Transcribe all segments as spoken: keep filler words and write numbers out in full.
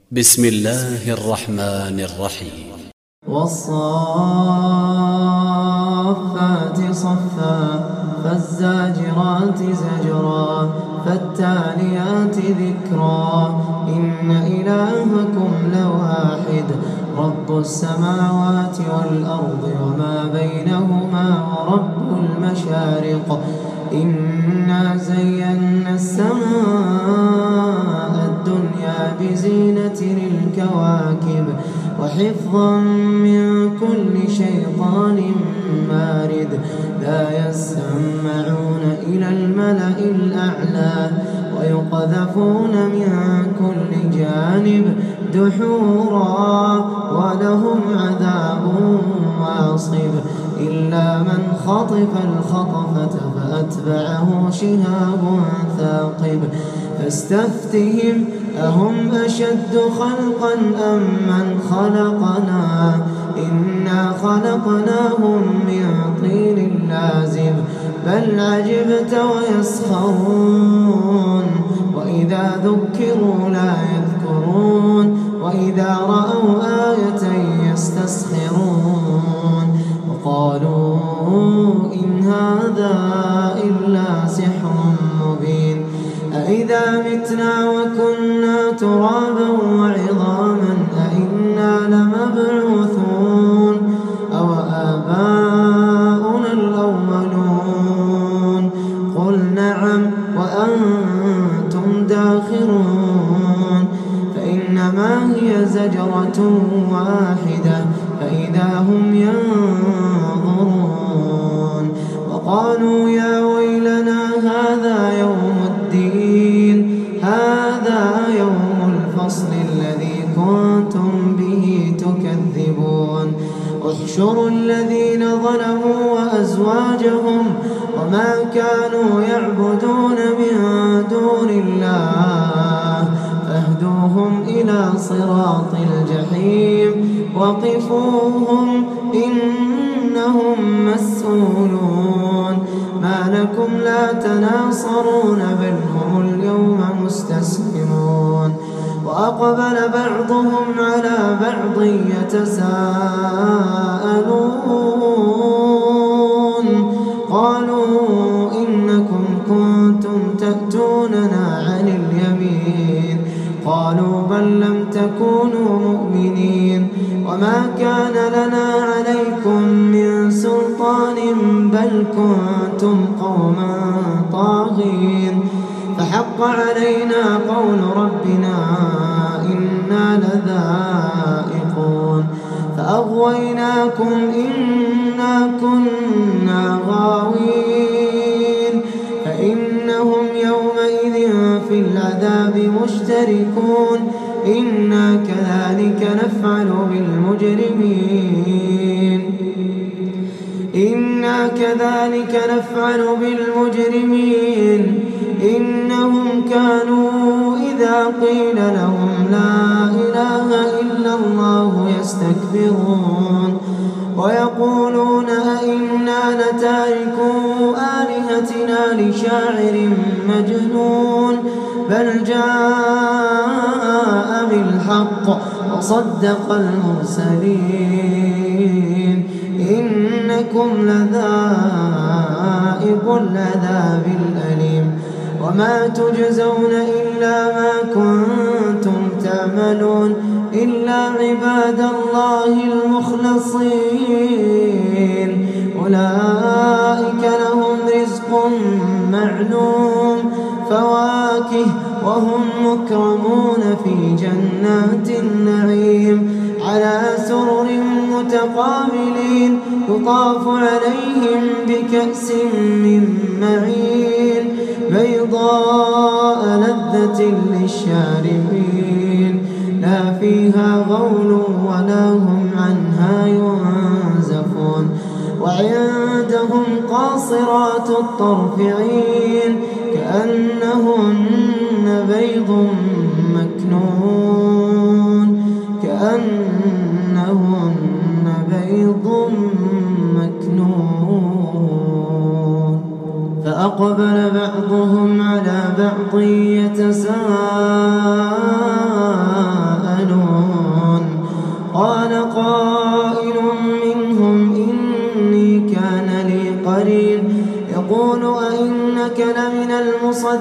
بسم الله الرحمن الرحيم. والصافات صفا فالزاجرات زجرا فالتاليات ذكرا إن إلهكم لواحد رب السماوات والأرض وما بينهما ورب المشارق إنا زينا السماء الدنيا بزينة الكواكب وحفظا من كل شيطان مارد لا يسمعون إلى الملأ الأعلى ويقذفون من كل جانب دحورا ولهم عذاب واصب إلا من خطف الخطفة فأتبعه شهاب ثاقب فاستفتهم أهم أشد خلقا أم من خلقنا إنا خلقناهم من طين لازب بل عجبت ويسخرون وإذا ذكروا لا يذكرون وإذا رأوا آية يستسخرون وقالوا إن هذا إلا سحر مبين أإذا متنا وكنا ترابا وعظاما أإنا لمبعوثون أو آباؤنا الأولون قل نعم وأنتم داخرون فإنما هي زجرة واحدة فإذا هم ينظرون وقالوا يا ويلنا هذا يوم الدين هذا يوم الفصل الذي كنتم به تكذبون احشروا الذين ظلموا وأزواجهم وما كانوا يعبدون من دون الله فاهدوهم إلى صراط الجحيم وقفوهم إنهم مسؤولون ما لكم لا تناصرون بل هم اليوم مستسلمون وأقبل بعضهم على بعض يتساءلون قالوا إنكم كنتم تأتوننا عن اليمين قالوا بل لم تكونوا مؤمنين وما كان لنا عليكم من سلطان بل كنتم قوما طاغين فحق علينا قول ربنا إنا لذائقون فأغويناكم إنا كنا غاوين فإنهم يومئذ في العذاب مشتركون إنا كذلك نفعل بالمجرمين إنا كذلك نفعل بالمجرمين إنهم كانوا إذا قيل لهم لا إله إلا الله يستكبرون ويقولون أئنا لتاركو آلهتنا لشاعر مجنون بل جاء بالحق وصدق المرسلين إنكم لذائق العذاب الأليم وما تجزون إلا ما كنتم تعملون إلا عباد الله المخلصين أولئك لهم رزق معلوم فواكه وهم مكرمون في جنات النعيم على سرر متقابلين يطاف عليهم بكأس من معين بيضاء لذة للشاربين لا فيها غول ولا هم عنها ينزفون وعندهم قاصرات الطرف عين كأنهن بيض مكنون كأنهن بيض مكنون فأقبل بعضهم على بعض يتساءلون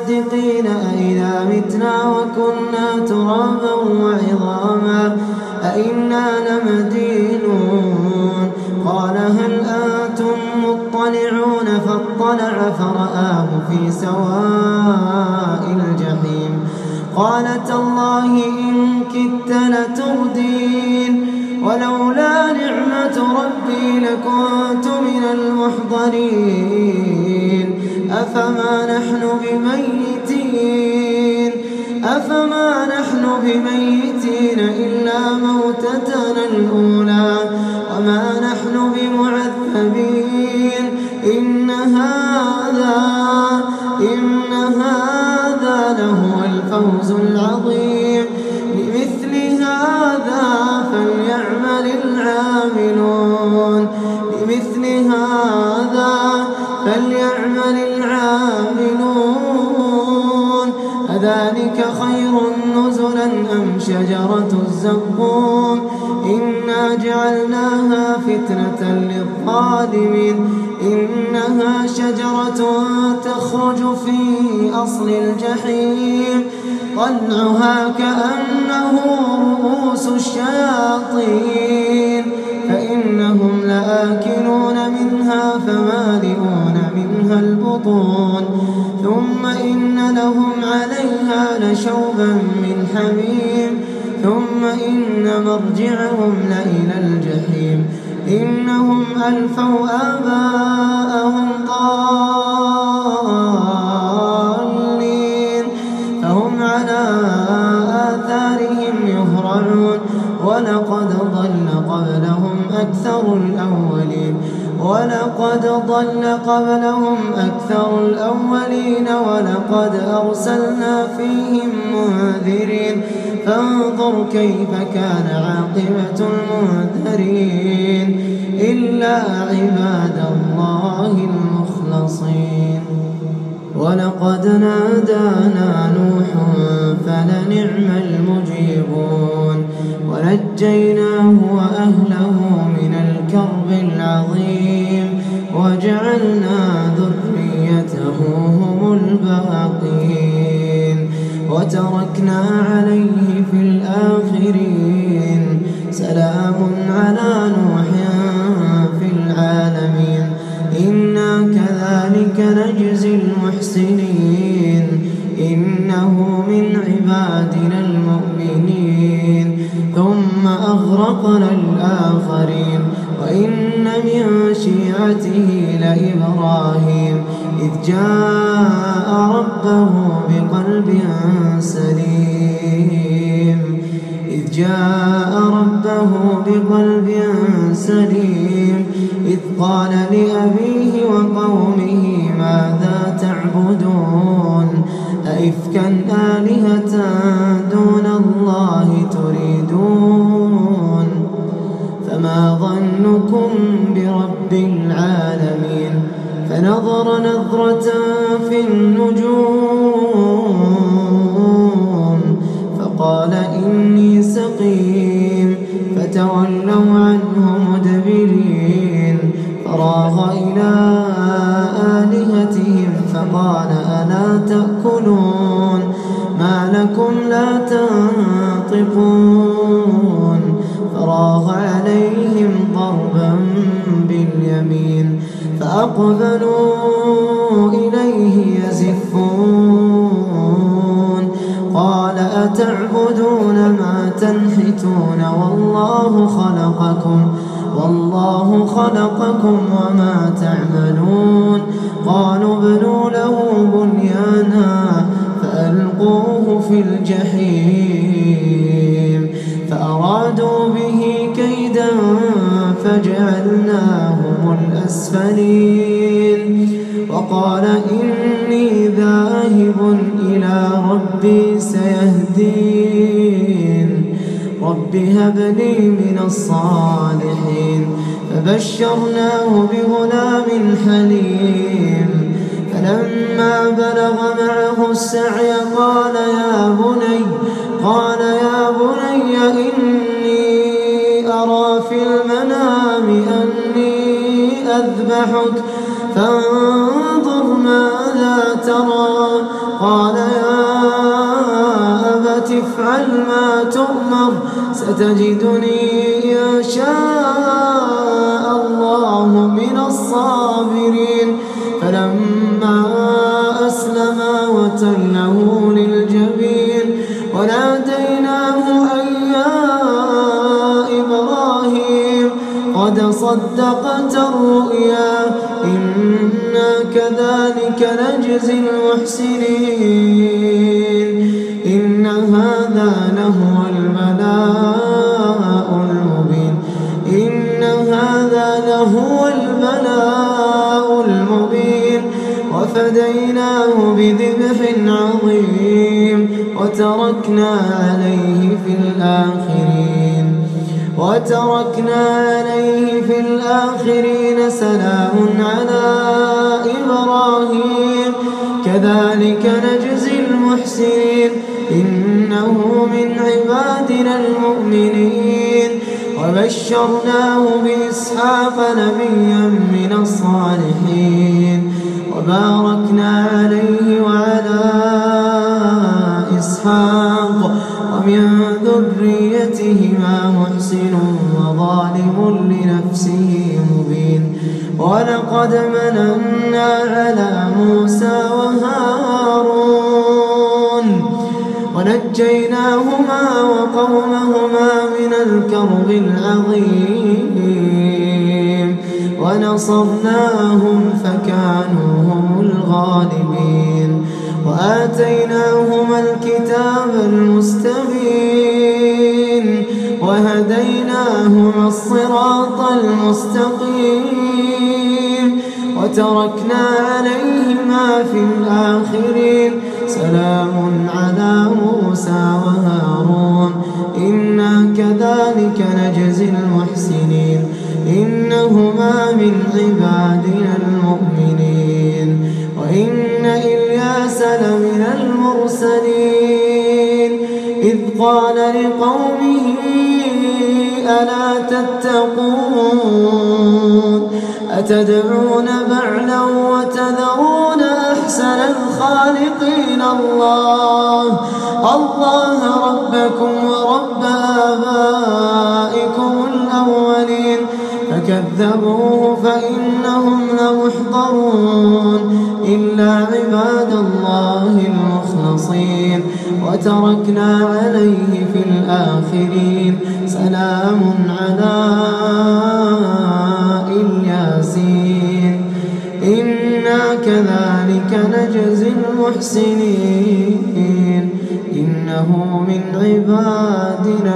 مصدقين أئذا متنا وكنا ترابا وعظاما أئنا لمدينون قال هل أنتم مطلعون فاطلع فرآه في سواء الجحيم قال تالله إن كدت لتردين ولولا نعمة ربي لكنت من المحضرين أفما نحن بميتين أفما نحن بميتين إلا موتتنا الأولى وما نحن بمعذبين إن هذا إن هذا لهو الفوز العظيم لمثل هذا فليعمل العاملون لمثل هذا فليعمل العاملون أذلك خير نزلا أم شجرة الزقوم إنا جعلناها فتنة للظالمين إنها شجرة تخرج في أصل الجحيم طلعها كأنه رؤوس الشياطين فإنهم لآكلون منها فمالئون منها البطون ثم إن لهم عليها لشوبا من حميم ثم إن مرجعهم لإلى الجحيم إنهم ألفوا آباءهم ضالين فهم على آثارهم يهرعون ولقد ضل قبلهم أكثر الأولين ولقد ضل قبلهم أكثر الأولين ولقد أرسلنا فيهم منذرين فانظر كيف كان عاقبة المنذرين إلا عباد الله المخلصين ولقد نادانا نوح فلنعم المجيبون ونجيناه وأهله من الكرب العظيم وجعلنا ذريته هم الباقين وتركنا عليه في الآخرين سلام على نوح في العالمين إنا كذلك نجزي المحسنين إنه من عبادنا المؤمنين ثم أغرقنا الآخرين وإن من شيعته لإبراهيم إذ جاء ربه بقلب سليم إذ جاء ربه بقلب سليم إذ قال لأبيه وقومه ماذا تعبدون أئفكا آلهة دون الله تريدون فما ظنكم برب العالمين فنظر نظرة في النجوم فقال إني سقيم فتولوا عنه مدبرين فراغ إلى آلهتهم فقال ألا تأكلون ما لكم لا تنطقون فراغ عليهم ضربا باليمين فأقبلوا إليه يزفون قال أتعبدون ما تنحتون والله خلقكم والله خلقكم وما تعملون قالوا ابنوا له بنيانا فألقوه في الجحيم فأرادوا به كيدا فجعلناهم الأسفلين وقال إني ذاهب إلى ربي سيهدين رب هب لي من الصالحين فبشرناه بغلام حليم فلما بلغ معه السعي قال يا بني قال يا بني إني أرى في المنام أني أذبحك فانظر ماذا ترى قال يا أبت افعل ما تؤمر ستجدني إن شاء الله من الصابرين فلما أسلما وتله للجبين وناديناه أن يا إبراهيم قد صدقت الرؤيا إنا كذلك نجزي المحسنين إن هذا لهو البلاء المبين إن هذا لهو البلاء المبين وفديناه بذبح عظيم وتركنا عليه في الآخرين وتركنا عليه في الآخرين سلام على إبراهيم كذلك نجزي المحسنين إنه من عبادنا المؤمنين وبشرناه بإسحاق نبيا من الصالحين وباركنا عليه وعلى إسحاق ومن ذريتهما محسن وظالم لنفسه مبين ولقد مننا على موسى وهارون ونجيناهما وقومهما من الكرب العظيم ونصرناهم فكانوا هم الغالبين وآتيناهما الكتاب المستبين وهديناهما الصراط المستقيم وتركنا عليهما في الآخرين سلام على موسى وهارون إنا كذلك نجزي المحسنين إنهما من عبادنا المؤمنين وإن إلياس لمن المرسلين إذ قال لقومه ألا تتقون أتدعون بعلا وتذرون أحسن الخالقين الله الله ربكم ورب آبائكم الأولين فكذبوه فإنهم لمحضرون إلا عباد الله المخلصين وتركنا عليه في الآخرين سلام على الياسين إنا كذلك نجزي المحسنين إنه من عبادنا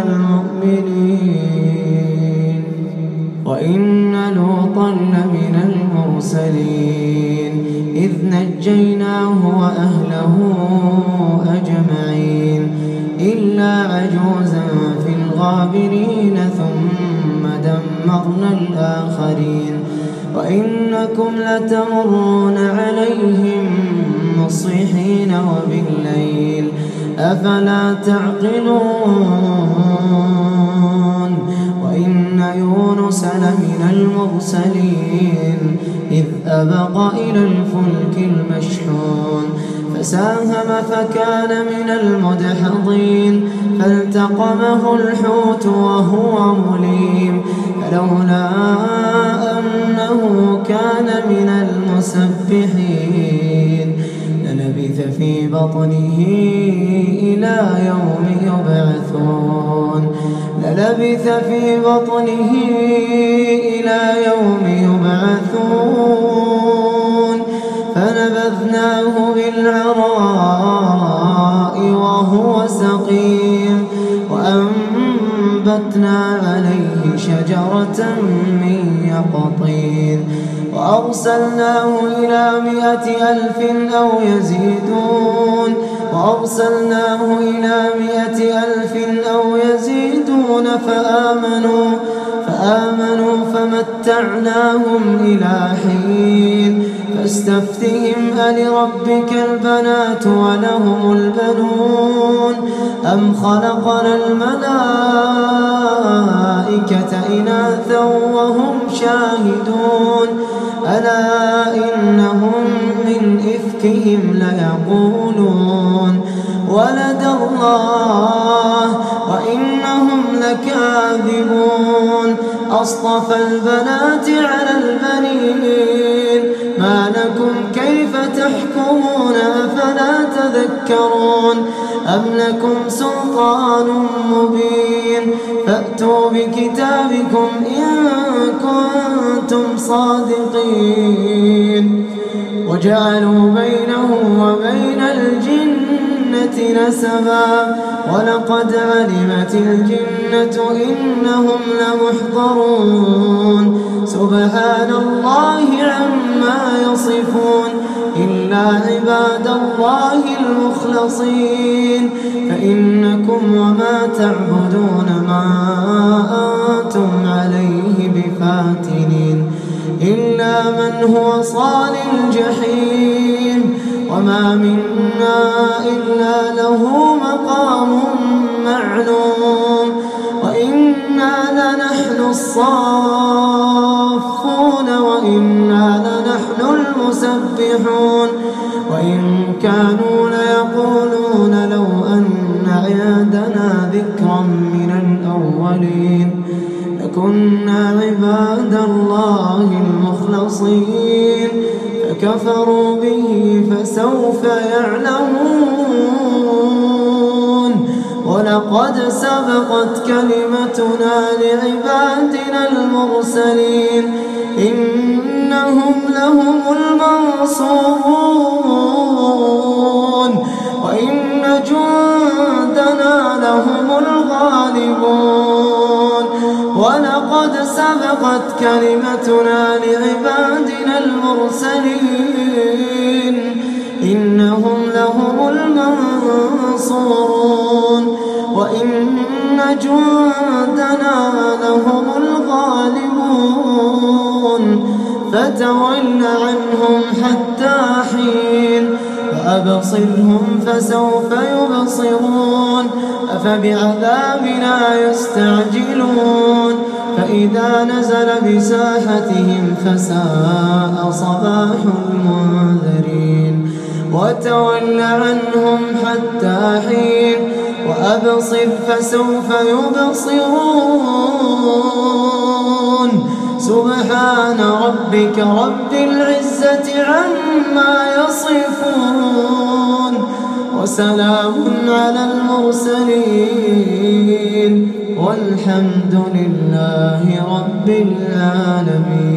المؤمنين وإن لوطا لمن المرسلين إذ نجيناه وأهله أجمعين إلا عجوزا في الغابرين ثم دمرنا الآخرين وإنكم لتمرون عليهم مصبحين وبالليل أفلا تعقلون وإن يونس لمن المرسلين إذ أبق إلى الفلك المشحون فساهم فكان من المدحضين فالتقمه الحوت وهو مليم فلولا أنه كان من المسبحين للبث في بطنه إلى يوم يبعثون للبث في بطنه إلى يوم يبعثون فنبذناه بالعراء وهو سقيم وأنبتنا عليه شجرة من يقطين وأرسلناه إلى مائة ألف أو يزيدون وأرسلناه إلى مائة ألف أو يزيدون فآمنوا فآمنوا فمتعناهم إلى حين فاستفتهم ألربك البنات ولهم البنون أم خلقنا الملائكة إناثا وهم شاهدون ألا إنهم من إفكهم ليقولون الله وإنهم لكاذبون أصطفى البنات على البنين ما لكم كيف تحكمون أفلا تذكرون أم لكم سلطان مبين فأتوا بكتابكم إن كنتم صادقين وجعلوا بينه وبين الجنة نسبا ولقد علمت الجنة إنهم لمحضرون سبحان الله عما يصفون إلا عباد الله المخلصين فإنكم وما تعبدون ما أنتم عليه بفاتنين إلا من هو صال الجحيم وما منا إلا له مقام معلوم وإنا لنحن الصافون وإنا لنحن المسبحون وإن كانوا ليقولون لو أن عندنا ذكرا من الأولين لكنا عباد الله المخلصين فكفروا به فسوف يعلمون ولقد سبقت كلمتنا لعبادنا المرسلين إنهم لهم المنصورون وإن جندنا لهم الغالبون ولقد سبقت كلمتنا لعبادنا المرسلين إنهم لهم المنصورون وإن جندنا لهم الغالبون فتول عنهم حتى حين فأبصرهم فسوف يبصرون أفبعذابنا يستعجلون فإذا نزل بساحتهم فساء صباح المنذرين وتول عنهم حتى حين وأبصر فسوف يبصرون سبحان ربك رب العزة عما يصفون وسلام على المرسلين والحمد لله رب العالمين.